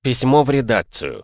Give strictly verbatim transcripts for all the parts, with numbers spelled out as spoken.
Письмо в редакцию.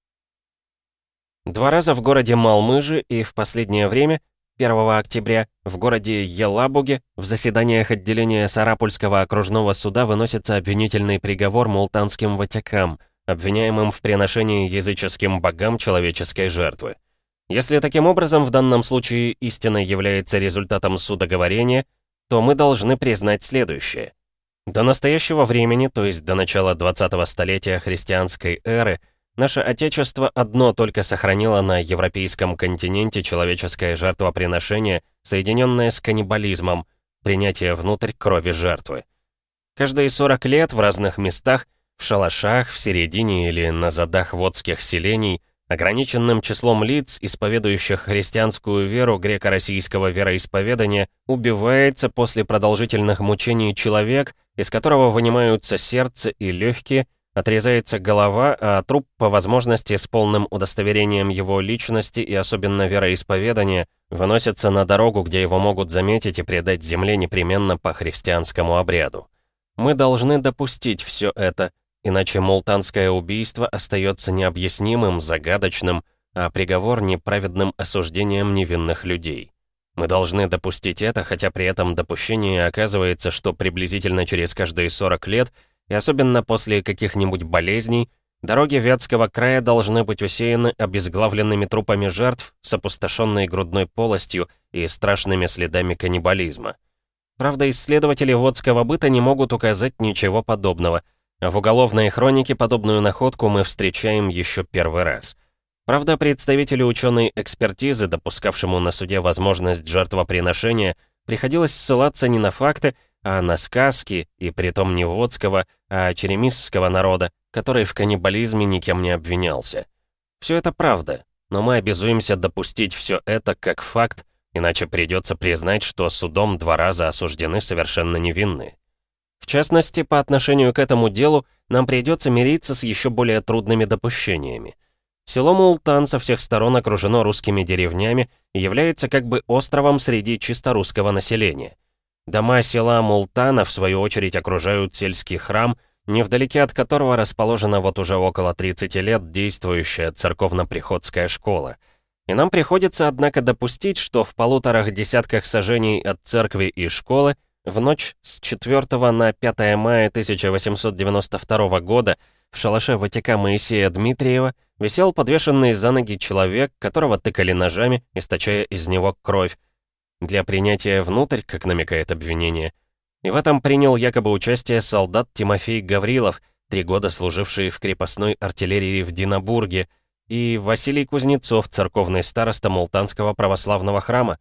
Два раза в городе Малмыжи и в последнее время, первого октября, в городе Елабуге, в заседаниях отделения Сарапульского окружного суда выносится обвинительный приговор мултанским ватякам, обвиняемым в приношении языческим богам человеческой жертвы. Если таким образом в данном случае истина является результатом судоговорения, то мы должны признать следующее. До настоящего времени, то есть до начала двадцатого столетия христианской эры, наше Отечество одно только сохранило на европейском континенте человеческое жертвоприношение, соединенное с каннибализмом, принятие внутрь крови жертвы. Каждые сорок лет в разных местах, в шалашах, в середине или на задах водских селений, ограниченным числом лиц, исповедующих христианскую веру греко-российского вероисповедания, убивается после продолжительных мучений человек, из которого вынимаются сердце и легкие, отрезается голова, а труп, по возможности с полным удостоверением его личности и особенно вероисповедания, выносится на дорогу, где его могут заметить и предать земле непременно по христианскому обряду. Мы должны допустить все это, иначе мултанское убийство остается необъяснимым, загадочным, а приговор неправедным осуждением невинных людей. Мы должны допустить это, хотя при этом допущении оказывается, что приблизительно через каждые сорок лет, и особенно после каких-нибудь болезней, дороги Вятского края должны быть усеяны обезглавленными трупами жертв с опустошенной грудной полостью и страшными следами каннибализма. Правда, исследователи водского быта не могут указать ничего подобного, а в уголовной хронике подобную находку мы встречаем еще первый раз. Правда, представителю ученой экспертизы, допускавшему на суде возможность жертвоприношения, приходилось ссылаться не на факты, а на сказки, и притом не водского, а черемисского народа, который в каннибализме никем не обвинялся. Все это правда, но мы обязуемся допустить все это как факт, иначе придется признать, что судом два раза осуждены совершенно невинные. В частности, по отношению к этому делу нам придется мириться с еще более трудными допущениями. Село Мултан со всех сторон окружено русскими деревнями и является как бы островом среди чисто русского населения. Дома села Мултана, в свою очередь, окружают сельский храм, невдалеке от которого расположена вот уже около тридцати лет действующая церковно-приходская школа. И нам приходится, однако, допустить, что в полуторах десятках сажений от церкви и школы в ночь с четвёртого на пятое мая тысяча восемьсот девяносто второго года в шалаше ватяка Моисея Дмитриева висел подвешенный за ноги человек, которого тыкали ножами, источая из него кровь, для принятия внутрь, как намекает обвинение. И в этом принял якобы участие солдат Тимофей Гаврилов, три года служивший в крепостной артиллерии в Динабурге, и Василий Кузнецов, церковный староста Мултанского православного храма.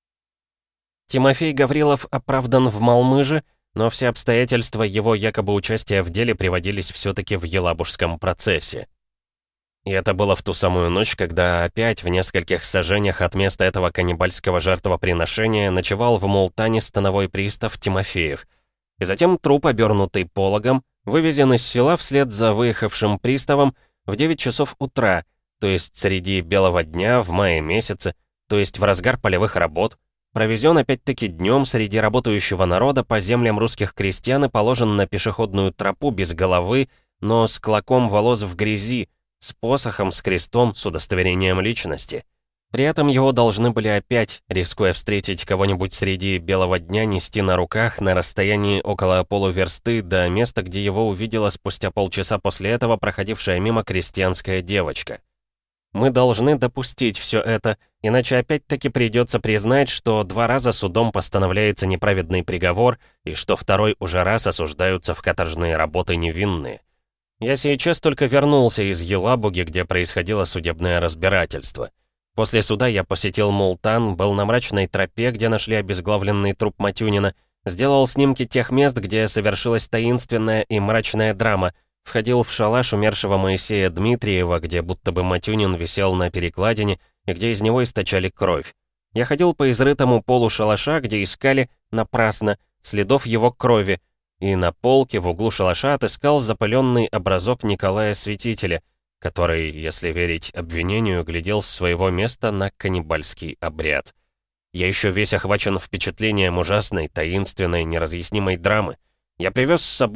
Тимофей Гаврилов оправдан в Малмыже, но все обстоятельства его якобы участия в деле приводились все-таки в Елабужском процессе. И это было в ту самую ночь, когда опять в нескольких сажениях от места этого каннибальского жертвоприношения ночевал в Мултане становой пристав Тимофеев. И затем труп, обернутый пологом, вывезен из села вслед за выехавшим приставом в девять часов утра, то есть среди белого дня в мае месяце, то есть в разгар полевых работ, провезен опять-таки днем среди работающего народа по землям русских крестьян и положен на пешеходную тропу без головы, но с клоком волос в грязи, с посохом, с крестом, с удостоверением личности. При этом его должны были опять, рискуя встретить кого-нибудь среди белого дня, нести на руках на расстоянии около полуверсты до места, где его увидела спустя полчаса после этого проходившая мимо крестьянская девочка. Мы должны допустить все это, иначе опять-таки придется признать, что два раза судом постановляется неправедный приговор и что второй уже раз осуждаются в каторжные работы невинные. Я сейчас только вернулся из Елабуги, где происходило судебное разбирательство. После суда я посетил Мултан, был на мрачной тропе, где нашли обезглавленный труп Матюнина, сделал снимки тех мест, где совершилась таинственная и мрачная драма, входил в шалаш умершего Моисея Дмитриева, где будто бы Матюнин висел на перекладине и где из него источали кровь. Я ходил по изрытому полу шалаша, где искали, напрасно, следов его крови, и на полке в углу шалаша отыскал запыленный образок Николая Святителя, который, если верить обвинению, глядел с своего места на каннибальский обряд. Я еще весь охвачен впечатлением ужасной, таинственной, неразъяснимой драмы. Я привез с собой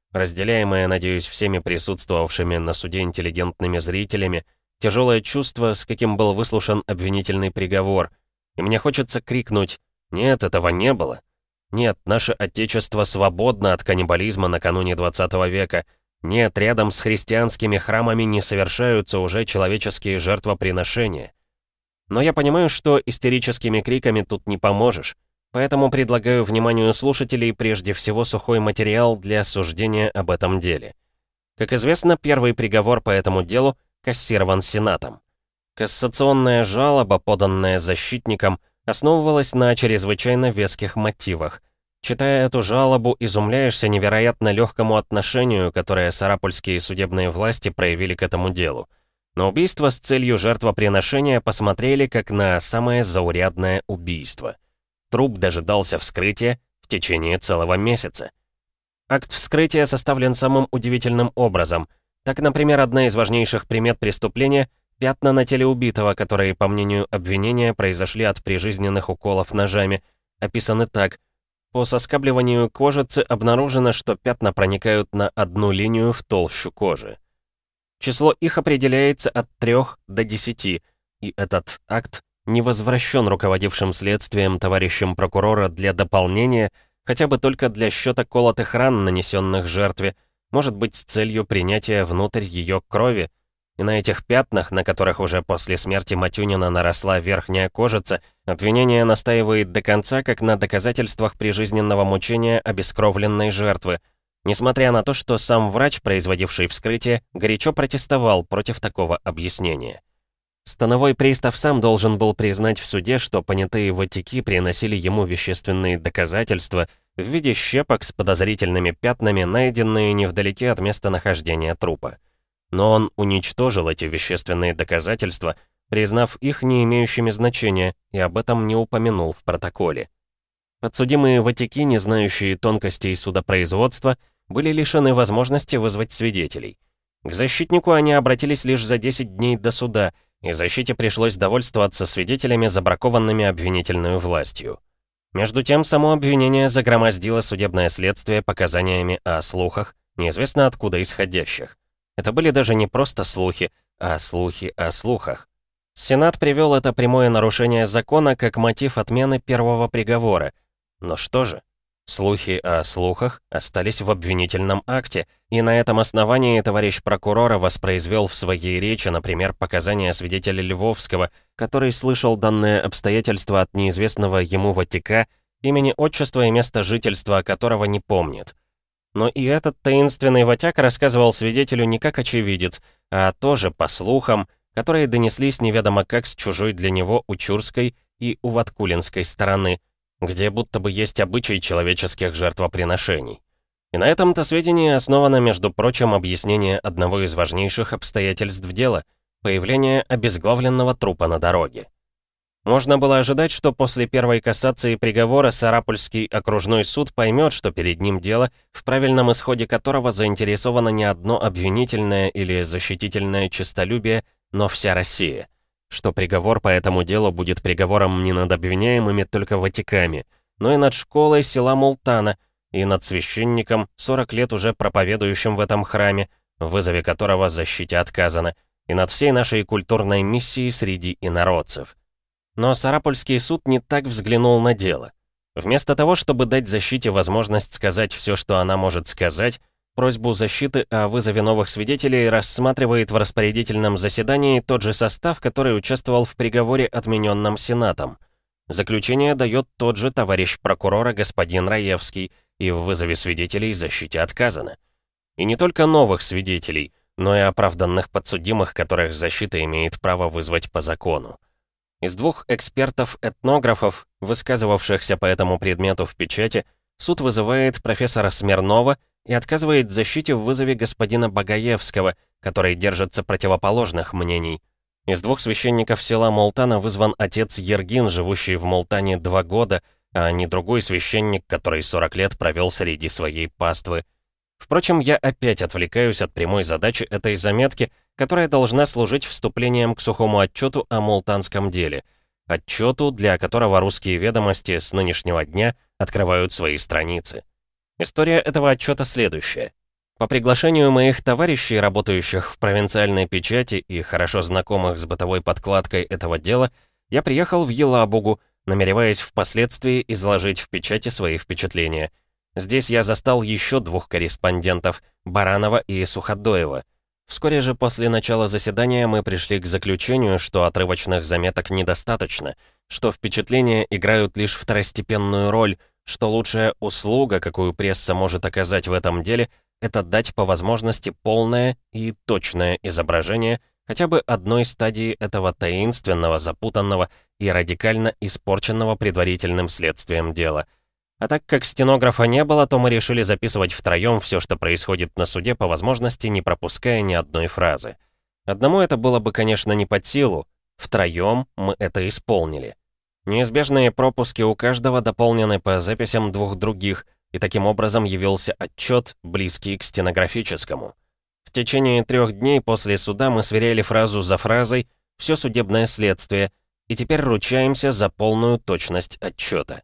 разделяемое, надеюсь, всеми присутствовавшими на суде интеллигентными зрителями, тяжелое чувство, с каким был выслушан обвинительный приговор. И мне хочется крикнуть: «Нет, этого не было! Нет, наше Отечество свободно от каннибализма накануне двадцатого века! Нет, рядом с христианскими храмами не совершаются уже человеческие жертвоприношения!» Но я понимаю, что истерическими криками тут не поможешь, поэтому предлагаю вниманию слушателей прежде всего сухой материал для суждения об этом деле. Как известно, первый приговор по этому делу кассирован Сенатом. Кассационная жалоба, поданная защитником, основывалась на чрезвычайно веских мотивах. Читая эту жалобу, изумляешься невероятно легкому отношению, которое сарапульские судебные власти проявили к этому делу. На убийство с целью жертвоприношения посмотрели как на самое заурядное убийство. Труп дожидался вскрытия в течение целого месяца. Акт вскрытия составлен самым удивительным образом. Так, например, одна из важнейших примет преступления — пятна на теле убитого, которые, по мнению обвинения, произошли от прижизненных уколов ножами, описаны так. По соскабливанию кожицы обнаружено, что пятна проникают на одну линию в толщу кожи. Число их определяется от трёх до десяти, и этот акт не возвращен руководившим следствием товарищем прокурора для дополнения, хотя бы только для счета колотых ран, нанесенных жертве, может быть, с целью принятия внутрь ее крови. И на этих пятнах, на которых уже после смерти Матюнина наросла верхняя кожица, обвинение настаивает до конца, как на доказательствах прижизненного мучения обескровленной жертвы, несмотря на то, что сам врач, производивший вскрытие, горячо протестовал против такого объяснения. Становой пристав сам должен был признать в суде, что понятые ватики приносили ему вещественные доказательства в виде щепок с подозрительными пятнами, найденные невдалеке от места нахождения трупа. Но он уничтожил эти вещественные доказательства, признав их не имеющими значения, и об этом не упомянул в протоколе. Подсудимые ватики, не знающие тонкостей судопроизводства, были лишены возможности вызвать свидетелей. К защитнику они обратились лишь за десять дней до суда, и защите пришлось довольствоваться свидетелями, забракованными обвинительной властью. Между тем, само обвинение загромоздило судебное следствие показаниями о слухах, неизвестно откуда исходящих. Это были даже не просто слухи, а слухи о слухах. Сенат привел это прямое нарушение закона как мотив отмены первого приговора. Но что же? Слухи о слухах остались в обвинительном акте, и на этом основании товарищ прокурора воспроизвел в своей речи, например, показания свидетеля Львовского, который слышал данное обстоятельство от неизвестного ему ватика, имени, отчества и места жительства которого не помнит. Но и этот таинственный ватяк рассказывал свидетелю не как очевидец, а тоже по слухам, которые донеслись неведомо как с чужой для него Учурской и Уваткулинской стороны, где будто бы есть обычай человеческих жертвоприношений. И на этом-то сведении основано, между прочим, объяснение одного из важнейших обстоятельств дела — появление обезглавленного трупа на дороге. Можно было ожидать, что после первой кассации приговора Сарапульский окружной суд поймет, что перед ним дело, в правильном исходе которого заинтересовано не одно обвинительное или защитительное честолюбие, но вся Россия. Что приговор по этому делу будет приговором не над обвиняемыми только ватиками, но и над школой села Мултана, и над священником, сорок лет уже проповедующим в этом храме, в вызове которого защите отказано, и над всей нашей культурной миссией среди инородцев. Но Сарапульский суд не так взглянул на дело. Вместо того, чтобы дать защите возможность сказать все, что она может сказать, просьбу защиты о вызове новых свидетелей рассматривает в распорядительном заседании тот же состав, который участвовал в приговоре, отмененном Сенатом. Заключение дает тот же товарищ прокурора господин Раевский, и в вызове свидетелей защите отказано. И не только новых свидетелей, но и оправданных подсудимых, которых защита имеет право вызвать по закону. Из двух экспертов-этнографов, высказывавшихся по этому предмету в печати, суд вызывает профессора Смирнова и отказывает защите в вызове господина Багаевского, который держится противоположных мнений. Из двух священников села Мултана вызван отец Ергин, живущий в Мултане два года, а не другой священник, который сорок лет провел среди своей паствы. Впрочем, я опять отвлекаюсь от прямой задачи этой заметки, которая должна служить вступлением к сухому отчету о мултанском деле. Отчету, для которого русские ведомости с нынешнего дня открывают свои страницы. История этого отчета следующая. По приглашению моих товарищей, работающих в провинциальной печати и хорошо знакомых с бытовой подкладкой этого дела, я приехал в Елабугу, намереваясь впоследствии изложить в печати свои впечатления. Здесь я застал еще двух корреспондентов — Баранова и Суходоева. Вскоре же после начала заседания мы пришли к заключению, что отрывочных заметок недостаточно, что впечатления играют лишь второстепенную роль, что лучшая услуга, какую пресса может оказать в этом деле, это дать по возможности полное и точное изображение хотя бы одной стадии этого таинственного, запутанного и радикально испорченного предварительным следствием дела. А так как стенографа не было, то мы решили записывать втроем все, что происходит на суде, по возможности не пропуская ни одной фразы. Одному это было бы, конечно, не под силу. Втроем мы это исполнили. Неизбежные пропуски у каждого дополнены по записям двух других, и таким образом явился отчет, близкий к стенографическому. В течение трех дней после суда мы сверяли фразу за фразой все судебное следствие, и теперь ручаемся за полную точность отчета.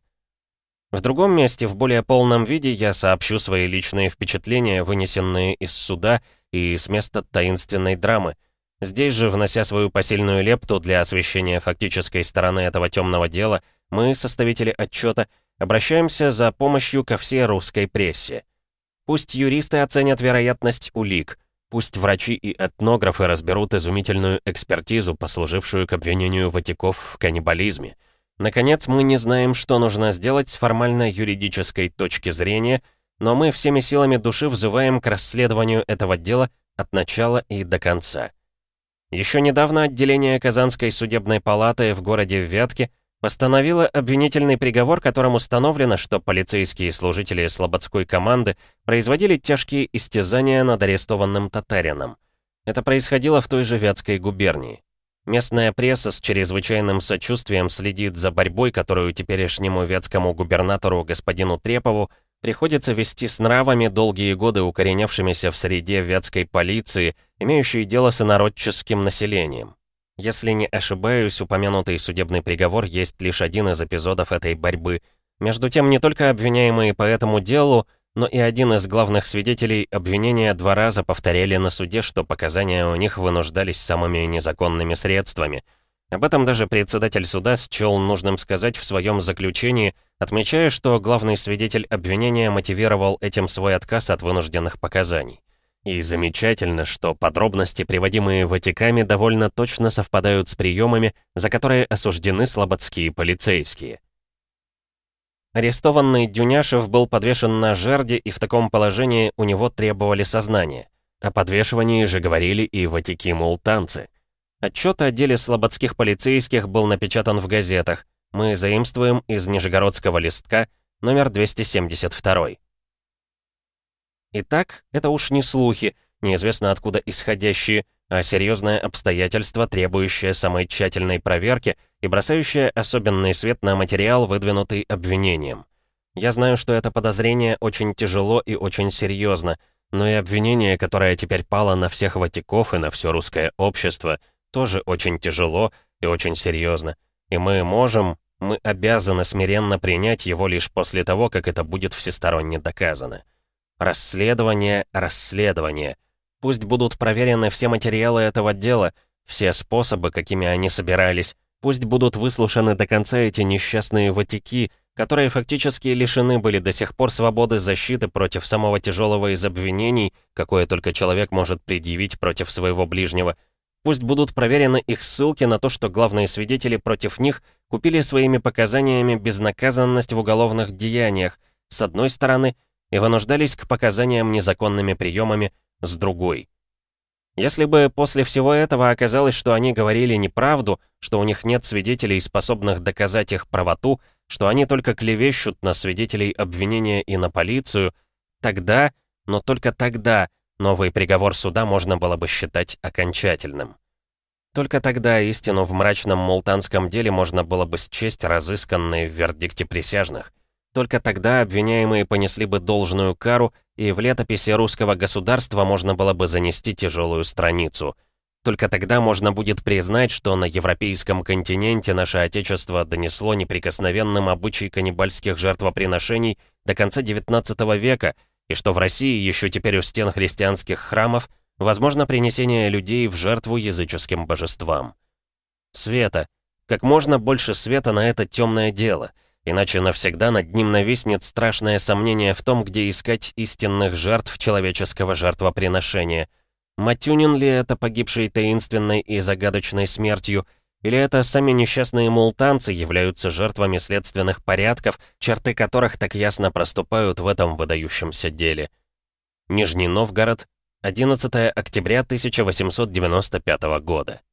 В другом месте, в более полном виде, я сообщу свои личные впечатления, вынесенные из суда и с места таинственной драмы. Здесь же, внося свою посильную лепту для освещения фактической стороны этого темного дела, мы, составители отчета, обращаемся за помощью ко всей русской прессе. Пусть юристы оценят вероятность улик, пусть врачи и этнографы разберут изумительную экспертизу, послужившую к обвинению Ватиков в каннибализме. Наконец, мы не знаем, что нужно сделать с формально-юридической точки зрения, но мы всеми силами души взываем к расследованию этого дела от начала и до конца. Еще недавно отделение Казанской судебной палаты в городе Вятке постановило обвинительный приговор, которым установлено, что полицейские служители слободской команды производили тяжкие истязания над арестованным татарином. Это происходило в той же Вятской губернии. Местная пресса с чрезвычайным сочувствием следит за борьбой, которую теперешнему вятскому губернатору господину Трепову приходится вести с нравами, долгие годы укоренявшимися в среде вятской полиции, имеющей дело с инородческим населением. Если не ошибаюсь, упомянутый судебный приговор есть лишь один из эпизодов этой борьбы. Между тем, не только обвиняемые по этому делу, но и один из главных свидетелей обвинения два раза повторяли на суде, что показания у них вынуждались самыми незаконными средствами. Об этом даже председатель суда счел нужным сказать в своем заключении, отмечая, что главный свидетель обвинения мотивировал этим свой отказ от вынужденных показаний. И замечательно, что подробности, приводимые Ватиками, довольно точно совпадают с приемами, за которые осуждены слободские полицейские. Арестованный Дюняшев был подвешен на жерди, и в таком положении у него требовали сознания. О подвешивании же говорили и ватики-мултанцы. Отчет о деле слободских полицейских был напечатан в газетах. Мы заимствуем из Нижегородского листка, номер двести семьдесят два. Итак, это уж не слухи, неизвестно откуда исходящие, а серьезное обстоятельство, требующее самой тщательной проверки и бросающее особенный свет на материал, выдвинутый обвинением. Я знаю, что это подозрение очень тяжело и очень серьезно, но и обвинение, которое теперь пало на всех ватиков и на все русское общество, тоже очень тяжело и очень серьезно. И мы можем, мы обязаны смиренно принять его лишь после того, как это будет всесторонне доказано. Расследование, расследование. Пусть будут проверены все материалы этого дела, все способы, какими они собирались. Пусть будут выслушаны до конца эти несчастные ватики, которые фактически лишены были до сих пор свободы защиты против самого тяжелого из обвинений, какое только человек может предъявить против своего ближнего. Пусть будут проверены их ссылки на то, что главные свидетели против них купили своими показаниями безнаказанность в уголовных деяниях, с одной стороны, и вынуждались к показаниям незаконными приемами, с другой. Если бы после всего этого оказалось, что они говорили неправду, что у них нет свидетелей, способных доказать их правоту, что они только клевещут на свидетелей обвинения и на полицию, тогда, но только тогда, новый приговор суда можно было бы считать окончательным. Только тогда истину в мрачном мултанском деле можно было бы счесть разысканной в вердикте присяжных. Только тогда обвиняемые понесли бы должную кару, и в летописи русского государства можно было бы занести тяжелую страницу. Только тогда можно будет признать, что на европейском континенте наше Отечество донесло неприкосновенным обычай каннибальских жертвоприношений до конца девятнадцатого века, и что в России еще теперь у стен христианских храмов возможно принесение людей в жертву языческим божествам. Света. Как можно больше света на это темное дело, иначе навсегда над ним нависнет страшное сомнение в том, где искать истинных жертв человеческого жертвоприношения. Матюнин ли это погибший таинственной и загадочной смертью, или это сами несчастные мултанцы являются жертвами следственных порядков, черты которых так ясно проступают в этом выдающемся деле. Нижний Новгород, одиннадцатое октября тысяча восемьсот девяносто пятого года.